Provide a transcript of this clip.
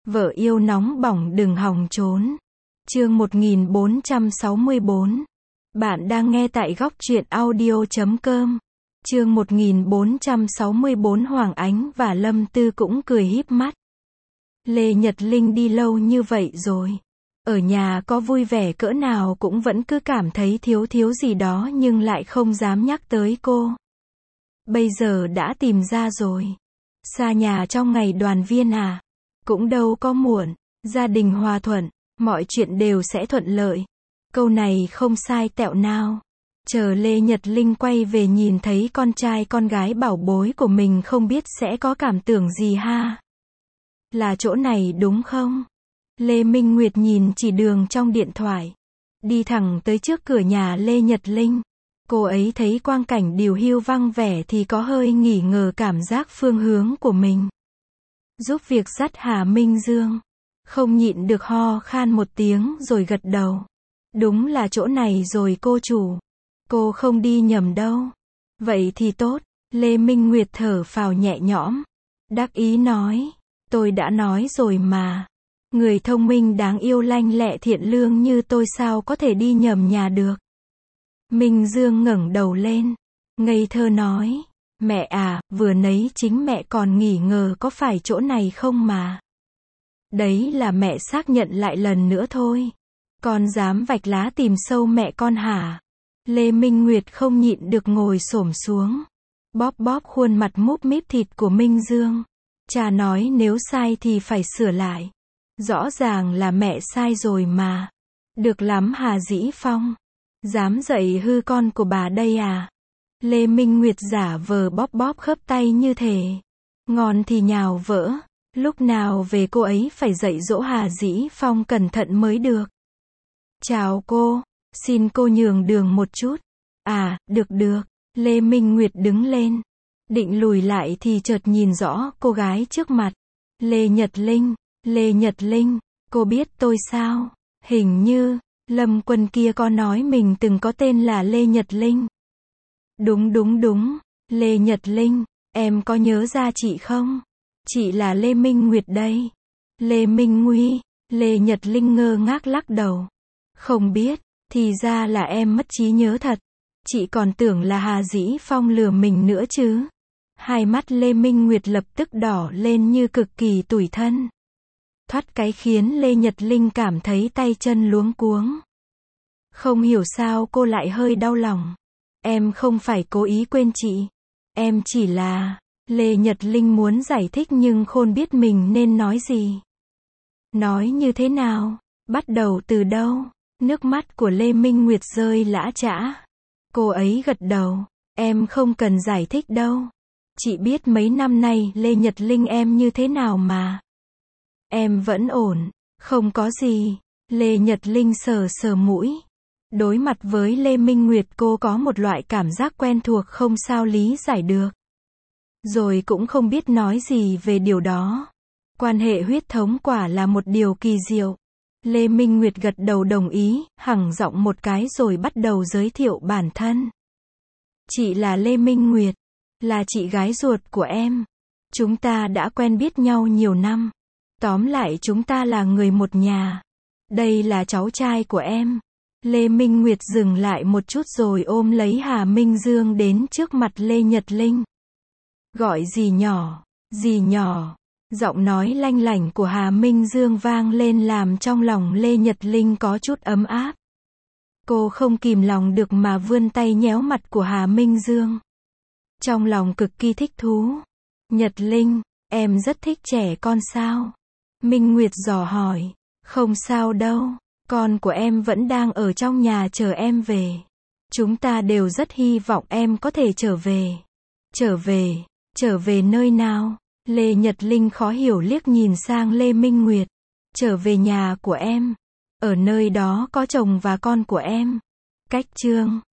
Vợ yêu nóng bỏng đừng hòng trốn. Chương 1464. Bạn đang nghe tại góc truyện audio.com. Chương 1464. Hoàng Ánh và Lâm Tư cũng cười híp mắt. Lê Nhật Linh đi lâu như vậy rồi. Ở nhà có vui vẻ cỡ nào cũng vẫn cứ cảm thấy thiếu gì đó nhưng lại không dám nhắc tới cô. Bây giờ đã tìm ra rồi. Xa nhà trong ngày đoàn viên à? Cũng đâu có muộn. Gia đình hòa thuận, mọi chuyện đều sẽ thuận lợi. Câu này không sai tẹo nào. Chờ Lê Nhật Linh quay về nhìn thấy con trai con gái bảo bối của mình không biết sẽ có cảm tưởng gì ha. Là chỗ này đúng không? Lê Minh Nguyệt nhìn chỉ đường trong điện thoại. Đi thẳng tới trước cửa nhà Lê Nhật Linh. Cô ấy thấy quang cảnh điều hưu vắng vẻ thì có hơi nghi ngờ cảm giác phương hướng của mình. Giúp việc dắt Hà Minh Dương. Không nhịn được ho khan một tiếng rồi gật đầu. Đúng là chỗ này rồi cô chủ. Cô không đi nhầm đâu. Vậy thì tốt. Lê Minh Nguyệt thở phào nhẹ nhõm. Đắc ý nói. Tôi đã nói rồi mà. Người thông minh đáng yêu lanh lẹ thiện lương như tôi sao có thể đi nhầm nhà được. Minh Dương ngẩng đầu lên. Ngây thơ nói. Mẹ à, vừa nấy chính mẹ còn nghi ngờ có phải chỗ này không mà. Đấy là mẹ xác nhận lại lần nữa thôi. Con dám vạch lá tìm sâu mẹ con hả? Lê Minh Nguyệt không nhịn được ngồi xổm xuống. Bóp khuôn mặt múp míp thịt của Minh Dương. Cha nói nếu sai thì phải sửa lại. Rõ ràng là mẹ sai rồi mà. Được lắm Hà Dĩ Phong. Dám dạy hư con của bà đây à? Lê Minh Nguyệt giả vờ bóp khớp tay như thể. Ngon thì nhào vỡ. Lúc nào về cô ấy phải dạy dỗ Hà Dĩ Phong cẩn thận mới được. Chào cô. Xin cô nhường đường một chút. À, được. Lê Minh Nguyệt đứng lên. Định lùi lại thì chợt nhìn rõ cô gái trước mặt. Lê Nhật Linh, cô biết tôi sao? Hình như, Lâm Quân kia có nói mình từng có tên là Lê Nhật Linh. Đúng, Lê Nhật Linh, em có nhớ ra chị không? Chị là Lê Minh Nguyệt đây. Lê Minh Nguy, Lê Nhật Linh ngơ ngác lắc đầu. Không biết, thì ra là em mất trí nhớ thật. Chị còn tưởng là Hà Dĩ Phong lừa mình nữa chứ. Hai mắt Lê Minh Nguyệt lập tức đỏ lên như cực kỳ tủi thân. Thoát cái khiến Lê Nhật Linh cảm thấy tay chân luống cuống. Không hiểu sao cô lại hơi đau lòng. Em không phải cố ý quên chị. Em chỉ là... Lê Nhật Linh muốn giải thích nhưng khôn biết mình nên nói gì. Nói như thế nào? Bắt đầu từ đâu? Nước mắt của Lê Minh Nguyệt rơi lã chã. Cô ấy gật đầu. Em không cần giải thích đâu. Chị biết mấy năm nay Lê Nhật Linh em như thế nào mà. Em vẫn ổn. Không có gì. Lê Nhật Linh sờ mũi. Đối mặt với Lê Minh Nguyệt cô có một loại cảm giác quen thuộc không sao lý giải được. Rồi cũng không biết nói gì về điều đó. Quan hệ huyết thống quả là một điều kỳ diệu. Lê Minh Nguyệt gật đầu đồng ý, hẳng giọng một cái rồi bắt đầu giới thiệu bản thân. Chị là Lê Minh Nguyệt, là chị gái ruột của em. Chúng ta đã quen biết nhau nhiều năm. Tóm lại chúng ta là người một nhà. Đây là cháu trai của em. Lê Minh Nguyệt dừng lại một chút rồi ôm lấy Hà Minh Dương đến trước mặt Lê Nhật Linh. Gọi gì nhỏ. Giọng nói lanh lảnh của Hà Minh Dương vang lên làm trong lòng Lê Nhật Linh có chút ấm áp. Cô không kìm lòng được mà vươn tay nhéo mặt của Hà Minh Dương. Trong lòng cực kỳ thích thú. Nhật Linh, em rất thích trẻ con sao? Minh Nguyệt dò hỏi. Không sao đâu, con của em vẫn đang ở trong nhà chờ em về. Chúng ta đều rất hy vọng em có thể trở về. Trở về nơi nào? Lê Nhật Linh khó hiểu liếc nhìn sang Lê Minh Nguyệt. Trở về nhà của em. Ở nơi đó có chồng và con của em. Cách Trương.